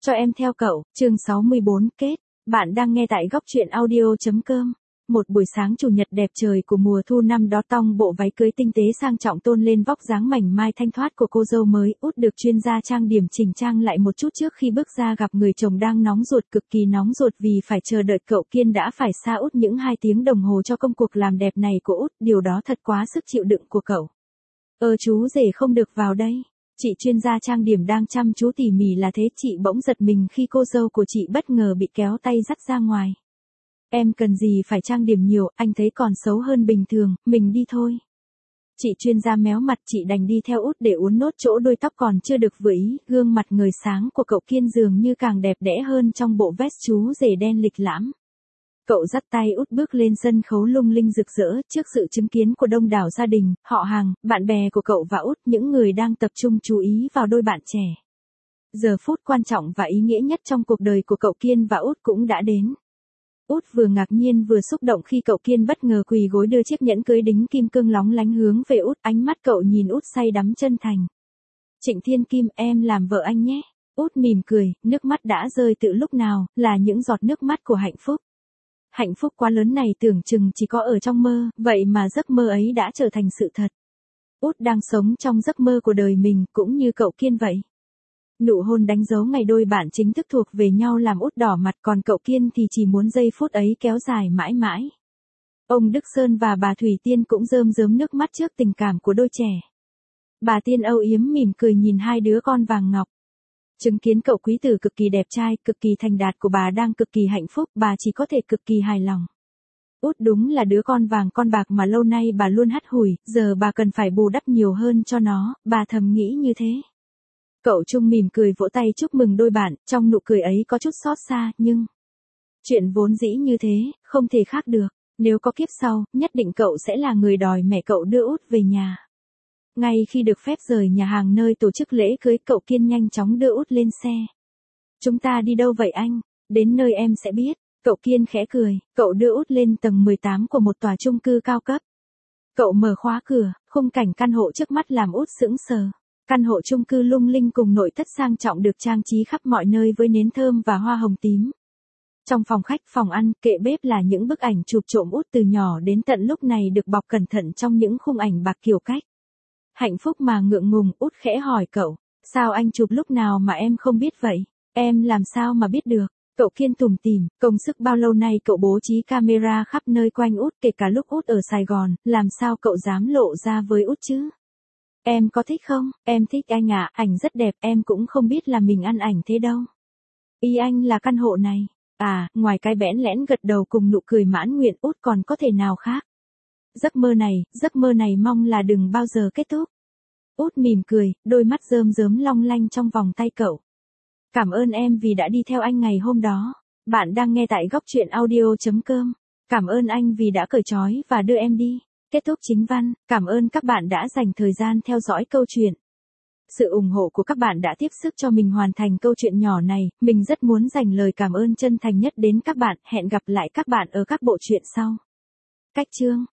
Cho em theo cậu, chương 64 kết. Bạn đang nghe tại góc truyện audio.com. Một buổi sáng chủ nhật đẹp trời của mùa thu năm đó, Tong bộ váy cưới tinh tế sang trọng tôn lên vóc dáng mảnh mai thanh thoát của cô dâu mới. Út được chuyên gia trang điểm chỉnh trang lại một chút trước khi bước ra gặp người chồng đang nóng ruột, cực kỳ nóng ruột vì phải chờ đợi cậu Kiên đã phải xa Út những 2 tiếng đồng hồ cho công cuộc làm đẹp này của Út. Điều đó thật quá sức chịu đựng của cậu. Chú rể không được vào đây. Chị chuyên gia trang điểm đang chăm chú tỉ mỉ là thế, chị bỗng giật mình khi cô dâu của chị bất ngờ bị kéo tay dắt ra ngoài. Em cần gì phải trang điểm nhiều, anh thấy còn xấu hơn bình thường, mình đi thôi. Chị chuyên gia méo mặt, chị đành đi theo Út để uốn nốt chỗ đuôi tóc còn chưa được vừa ý. Gương mặt ngời sáng của cậu Kiên dường như càng đẹp đẽ hơn trong bộ vest chú rể đen lịch lãm. Cậu dắt tay Út bước lên sân khấu lung linh rực rỡ trước sự chứng kiến của đông đảo gia đình, họ hàng, bạn bè của cậu và Út, những người đang tập trung chú ý vào đôi bạn trẻ. Giờ phút quan trọng và ý nghĩa nhất trong cuộc đời của cậu Kiên và Út cũng đã đến. Út vừa ngạc nhiên vừa xúc động khi cậu Kiên bất ngờ quỳ gối đưa chiếc nhẫn cưới đính kim cương lóng lánh hướng về Út, ánh mắt cậu nhìn Út say đắm chân thành. Trịnh Thiên Kim, em làm vợ anh nhé. Út mỉm cười, nước mắt đã rơi từ lúc nào, là những giọt nước mắt của hạnh phúc. Hạnh phúc quá lớn này tưởng chừng chỉ có ở trong mơ, vậy mà giấc mơ ấy đã trở thành sự thật. Út đang sống trong giấc mơ của đời mình, cũng như cậu Kiên vậy. Nụ hôn đánh dấu ngày đôi bạn chính thức thuộc về nhau làm Út đỏ mặt, còn cậu Kiên thì chỉ muốn giây phút ấy kéo dài mãi mãi. Ông Đức Sơn và bà Thủy Tiên cũng rơm rớm nước mắt trước tình cảm của đôi trẻ. Bà Tiên âu yếm mỉm cười nhìn 2 đứa con vàng ngọc. Chứng kiến cậu quý tử cực kỳ đẹp trai, cực kỳ thành đạt của bà đang cực kỳ hạnh phúc, bà chỉ có thể cực kỳ hài lòng. Út đúng là đứa con vàng con bạc mà lâu nay bà luôn hắt hủi, giờ bà cần phải bù đắp nhiều hơn cho nó, bà thầm nghĩ như thế. Cậu Trung mỉm cười vỗ tay chúc mừng đôi bạn, trong nụ cười ấy có chút xót xa, nhưng chuyện vốn dĩ như thế, không thể khác được. Nếu có kiếp sau, nhất định cậu sẽ là người đòi mẹ cậu đưa Út về nhà. Ngay khi được phép rời nhà hàng nơi tổ chức lễ cưới, cậu Kiên nhanh chóng đưa Út lên xe. Chúng ta đi đâu vậy anh? Đến nơi em sẽ biết. Cậu Kiên khẽ cười, cậu đưa Út lên tầng 18 của một tòa chung cư cao cấp. Cậu mở khóa cửa, khung cảnh căn hộ trước mắt làm Út sững sờ. Căn hộ chung cư lung linh cùng nội thất sang trọng được trang trí khắp mọi nơi với nến thơm và hoa hồng tím. Trong phòng khách, phòng ăn, kệ bếp là những bức ảnh chụp trộm Út từ nhỏ đến tận lúc này được bọc cẩn thận trong những khung ảnh bạc kiểu cách. Hạnh phúc mà ngượng ngùng, Út khẽ hỏi cậu, sao anh chụp lúc nào mà em không biết vậy? Em làm sao mà biết được? Cậu Kiên tủm tỉm, công sức bao lâu nay cậu bố trí camera khắp nơi quanh Út, kể cả lúc Út ở Sài Gòn, làm sao cậu dám lộ ra với Út chứ? Em có thích không? Em thích anh ạ, ảnh rất đẹp, em cũng không biết là mình ăn ảnh thế đâu. Ý anh là căn hộ này. À, ngoài cái bẽn lẽn gật đầu cùng nụ cười mãn nguyện, Út còn có thể nào khác? Giấc mơ này mong là đừng bao giờ kết thúc. Út mỉm cười, đôi mắt rơm rớm long lanh trong vòng tay cậu. Cảm ơn em vì đã đi theo anh ngày hôm đó. Bạn đang nghe tại góc truyện audio.com. Cảm ơn anh vì đã cởi trói và đưa em đi. Kết thúc chính văn, cảm ơn các bạn đã dành thời gian theo dõi câu chuyện. Sự ủng hộ của các bạn đã tiếp sức cho mình hoàn thành câu chuyện nhỏ này, mình rất muốn dành lời cảm ơn chân thành nhất đến các bạn, hẹn gặp lại các bạn ở các bộ truyện sau. Cách chương